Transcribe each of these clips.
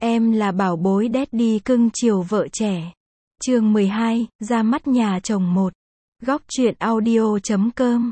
Em là bảo bối daddy cưng chiều vợ trẻ. Chương 12, ra mắt nhà chồng 1. Góc truyện audio.com.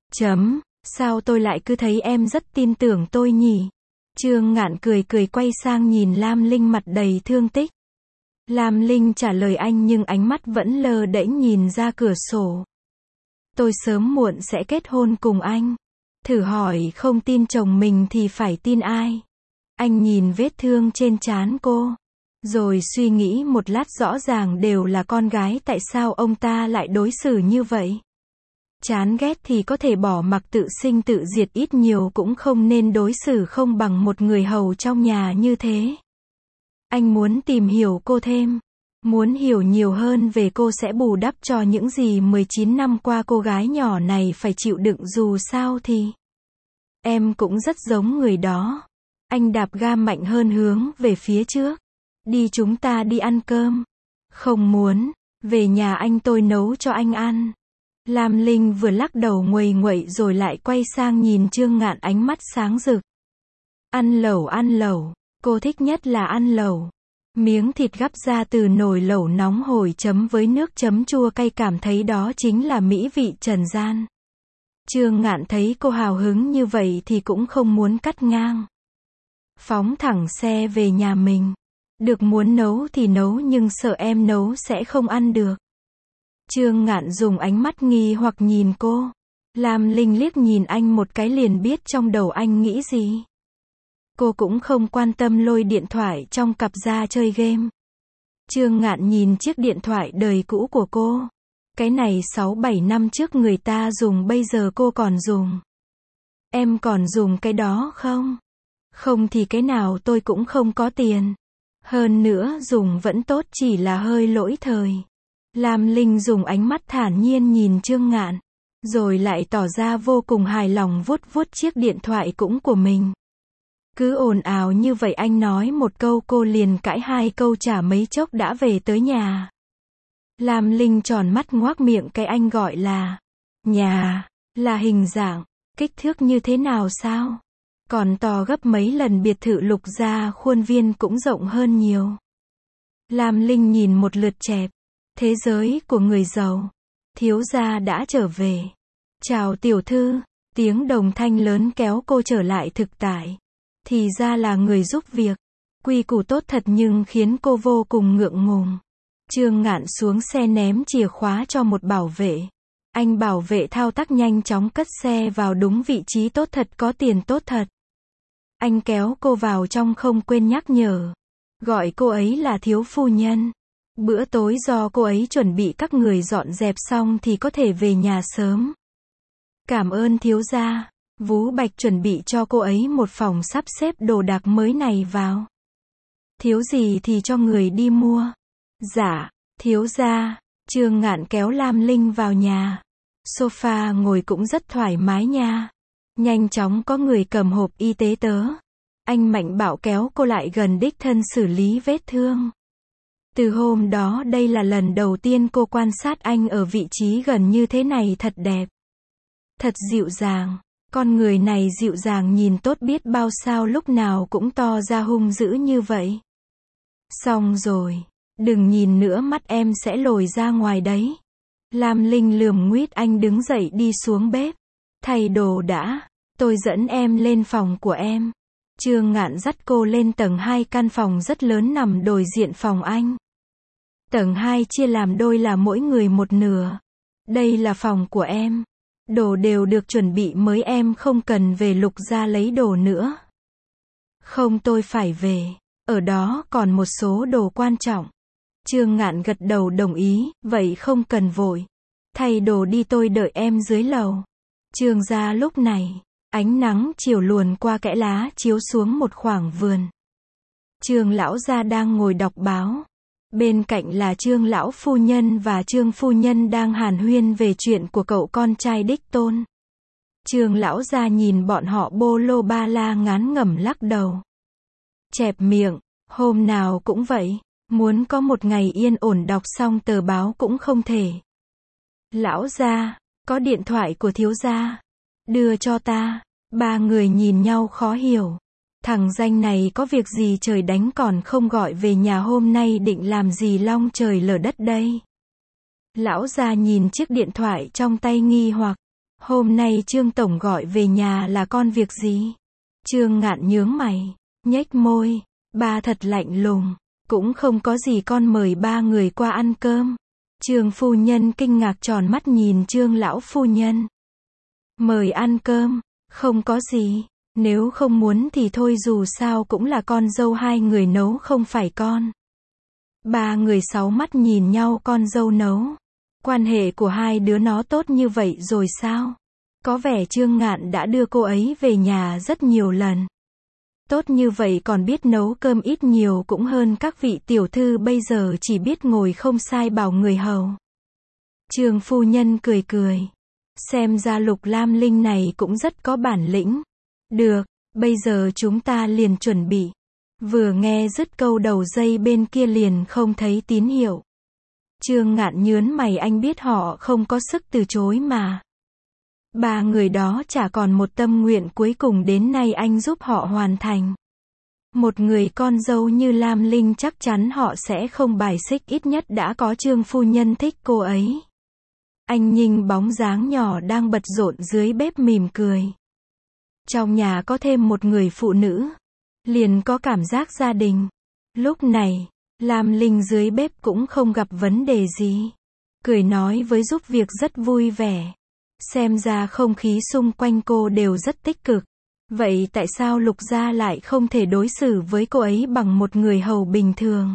Sao tôi lại cứ thấy em rất tin tưởng tôi nhỉ? Trương Ngạn cười cười quay sang nhìn Lam Linh mặt đầy thương tích. Lam Linh trả lời anh nhưng ánh mắt vẫn lơ đễnh nhìn ra cửa sổ. Tôi sớm muộn sẽ kết hôn cùng anh. Thử hỏi không tin chồng mình thì phải tin ai? Anh nhìn vết thương trên trán cô, rồi suy nghĩ một lát, rõ ràng đều là con gái, tại sao ông ta lại đối xử như vậy? Chán ghét thì có thể bỏ mặc tự sinh tự diệt, ít nhiều cũng không nên đối xử không bằng một người hầu trong nhà như thế. Anh muốn tìm hiểu cô thêm, muốn hiểu nhiều hơn về cô sẽ bù đắp cho những gì 19 năm qua cô gái nhỏ này phải chịu đựng, dù sao thì em cũng rất giống người đó. Anh đạp ga mạnh hơn hướng về phía trước. Đi, chúng ta đi ăn cơm. Không muốn, về nhà anh tôi nấu cho anh ăn. Lam Linh vừa lắc đầu nguầy nguậy rồi lại quay sang nhìn Trương Ngạn, ánh mắt sáng rực. Ăn lẩu, cô thích nhất là ăn lẩu. Miếng thịt gắp ra từ nồi lẩu nóng hổi chấm với nước chấm chua cay, cảm thấy đó chính là mỹ vị trần gian. Trương Ngạn thấy cô hào hứng như vậy thì cũng không muốn cắt ngang. Phóng thẳng xe về nhà mình. Được, muốn nấu thì nấu nhưng sợ em nấu sẽ không ăn được. Trương Ngạn dùng ánh mắt nghi hoặc nhìn cô. Lam Linh liếc nhìn anh một cái liền biết trong đầu anh nghĩ gì. Cô cũng không quan tâm, lôi điện thoại trong cặp ra chơi game. Trương Ngạn nhìn chiếc điện thoại đời cũ của cô. Cái này 6-7 năm trước người ta dùng, bây giờ cô còn dùng. Em còn dùng cái đó không? Không thì cái nào tôi cũng không có tiền. Hơn nữa dùng vẫn tốt, chỉ là hơi lỗi thời. Lam Linh dùng ánh mắt thản nhiên nhìn Trương Ngạn, rồi lại tỏ ra vô cùng hài lòng vuốt vuốt chiếc điện thoại cũng của mình. Cứ ồn ào như vậy, anh nói một câu cô liền cãi hai câu, chả mấy chốc đã về tới nhà. Lam Linh tròn mắt ngoác miệng, cái anh gọi là nhà, là hình dạng, kích thước như thế nào sao? Còn to gấp mấy lần biệt thự Lục gia, khuôn viên cũng rộng hơn nhiều. Lam Linh nhìn một lượt chẹp. Thế giới của người giàu. Thiếu gia đã trở về. Chào tiểu thư. Tiếng đồng thanh lớn kéo cô trở lại thực tại. Thì ra là người giúp việc. Quy củ tốt thật nhưng khiến cô vô cùng ngượng ngùng. Trương Ngạn xuống xe ném chìa khóa cho một bảo vệ. Anh bảo vệ thao tác nhanh chóng cất xe vào đúng vị trí, tốt thật, có tiền tốt thật. Anh kéo cô vào trong, không quên nhắc nhở. Gọi cô ấy là thiếu phu nhân. Bữa tối do cô ấy chuẩn bị, các người dọn dẹp xong thì có thể về nhà sớm. Cảm ơn thiếu gia. Vú Bạch chuẩn bị cho cô ấy một phòng sắp xếp đồ đạc mới này vào. Thiếu gì thì cho người đi mua. Dạ, thiếu gia. Trương Ngạn kéo Lam Linh vào nhà. Sofa ngồi cũng rất thoải mái nha. Nhanh chóng có người cầm hộp y tế tớ. Anh mạnh bạo kéo cô lại gần, đích thân xử lý vết thương. Từ hôm đó đây là lần đầu tiên cô quan sát anh ở vị trí gần như thế này, thật đẹp. Thật dịu dàng. Con người này dịu dàng nhìn tốt biết bao, sao lúc nào cũng to ra hung dữ như vậy. Xong rồi. Đừng nhìn nữa, mắt em sẽ lồi ra ngoài đấy. Lam Linh lườm nguýt anh, đứng dậy đi xuống bếp. Thay đồ đã. Tôi dẫn em lên phòng của em. Trương Ngạn dắt cô lên tầng 2, căn phòng rất lớn nằm đối diện phòng anh. Tầng 2 chia làm đôi, là mỗi người một nửa. Đây là phòng của em. Đồ đều được chuẩn bị mới, em không cần về Lục gia lấy đồ nữa. Không, tôi phải về. Ở đó còn một số đồ quan trọng. Trương Ngạn gật đầu đồng ý, vậy không cần vội. Thay đồ đi, tôi đợi em dưới lầu. Trương gia lúc này, ánh nắng chiều luồn qua kẽ lá chiếu xuống một khoảng vườn. Trương lão gia đang ngồi đọc báo. Bên cạnh là Trương lão phu nhân và Trương phu nhân đang hàn huyên về chuyện của cậu con trai đích tôn. Trương lão gia nhìn bọn họ bô lô ba la, ngán ngẩm lắc đầu. Chẹp miệng, hôm nào cũng vậy, muốn có một ngày yên ổn đọc xong tờ báo cũng không thể. Lão gia, có điện thoại của thiếu gia. Đưa cho ta. Ba người nhìn nhau khó hiểu. Thằng danh này có việc gì trời đánh còn không gọi về nhà, hôm nay định làm gì long trời lở đất đây? Lão già nhìn chiếc điện thoại trong tay nghi hoặc. Hôm nay Trương Tổng gọi về nhà là con việc gì? Trương Ngạn nhướng mày, nhếch môi, ba thật lạnh lùng. Cũng không có gì, con mời ba người qua ăn cơm. Trương phu nhân kinh ngạc tròn mắt nhìn Trương lão phu nhân. Mời ăn cơm, không có gì. Nếu không muốn thì thôi, dù sao cũng là con dâu hai người nấu không phải con. Ba người sáu mắt nhìn nhau, con dâu nấu. Quan hệ của hai đứa nó tốt như vậy rồi sao? Có vẻ Trương Ngạn đã đưa cô ấy về nhà rất nhiều lần. Tốt như vậy còn biết nấu cơm, ít nhiều cũng hơn các vị tiểu thư bây giờ chỉ biết ngồi không sai bảo người hầu. Trương phu nhân cười cười. Xem ra Lục Lam Linh này cũng rất có bản lĩnh. Được, bây giờ chúng ta liền chuẩn bị. Vừa nghe dứt câu đầu dây bên kia liền không thấy tín hiệu. Trương Ngạn nhớn mày, anh biết họ không có sức từ chối mà. Ba người đó chả còn một tâm nguyện cuối cùng đến nay anh giúp họ hoàn thành. Một người con dâu như Lam Linh chắc chắn họ sẽ không bài xích, ít nhất đã có Trương phu nhân thích cô ấy. Anh nhìn bóng dáng nhỏ đang bận rộn dưới bếp mỉm cười. Trong nhà có thêm một người phụ nữ, liền có cảm giác gia đình. Lúc này, Lam Linh dưới bếp cũng không gặp vấn đề gì. Cười nói với giúp việc rất vui vẻ. Xem ra không khí xung quanh cô đều rất tích cực. Vậy tại sao Lục gia lại không thể đối xử với cô ấy bằng một người hầu bình thường?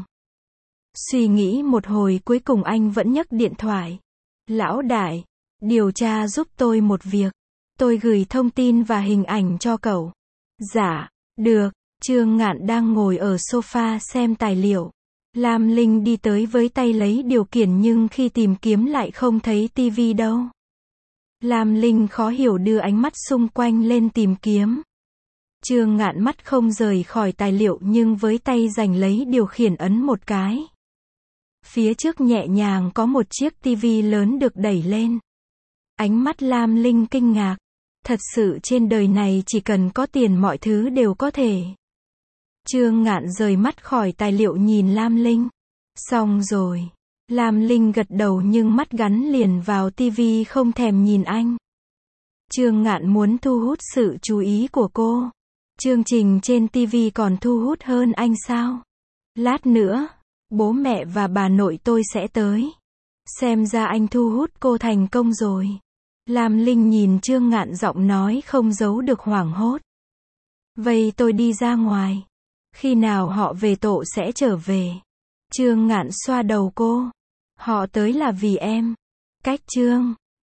Suy nghĩ một hồi cuối cùng anh vẫn nhấc điện thoại. Lão đại, điều tra giúp tôi một việc. Tôi gửi thông tin và hình ảnh cho cậu. Dạ, được. Trương Ngạn đang ngồi ở sofa xem tài liệu. Lam Linh đi tới với tay lấy điều khiển nhưng khi tìm kiếm lại không thấy tivi đâu. Lam Linh khó hiểu đưa ánh mắt xung quanh lên tìm kiếm. Trương Ngạn mắt không rời khỏi tài liệu nhưng với tay giành lấy điều khiển ấn một cái. Phía trước nhẹ nhàng có một chiếc tivi lớn được đẩy lên. Ánh mắt Lam Linh kinh ngạc. Thật sự trên đời này chỉ cần có tiền mọi thứ đều có thể. Trương Ngạn rời mắt khỏi tài liệu nhìn Lam Linh. Xong rồi. Lam Linh gật đầu nhưng mắt gắn liền vào tivi không thèm nhìn anh. Trương Ngạn muốn thu hút sự chú ý của cô. Chương trình trên tivi còn thu hút hơn anh sao? Lát nữa, bố mẹ và bà nội tôi sẽ tới. Xem ra anh thu hút cô thành công rồi. Lam Linh nhìn Trương Ngạn, giọng nói không giấu được hoảng hốt. Vậy tôi đi ra ngoài. Khi nào họ về tổ sẽ trở về. Trương Ngạn xoa đầu cô. Họ tới là vì em. Cách Trương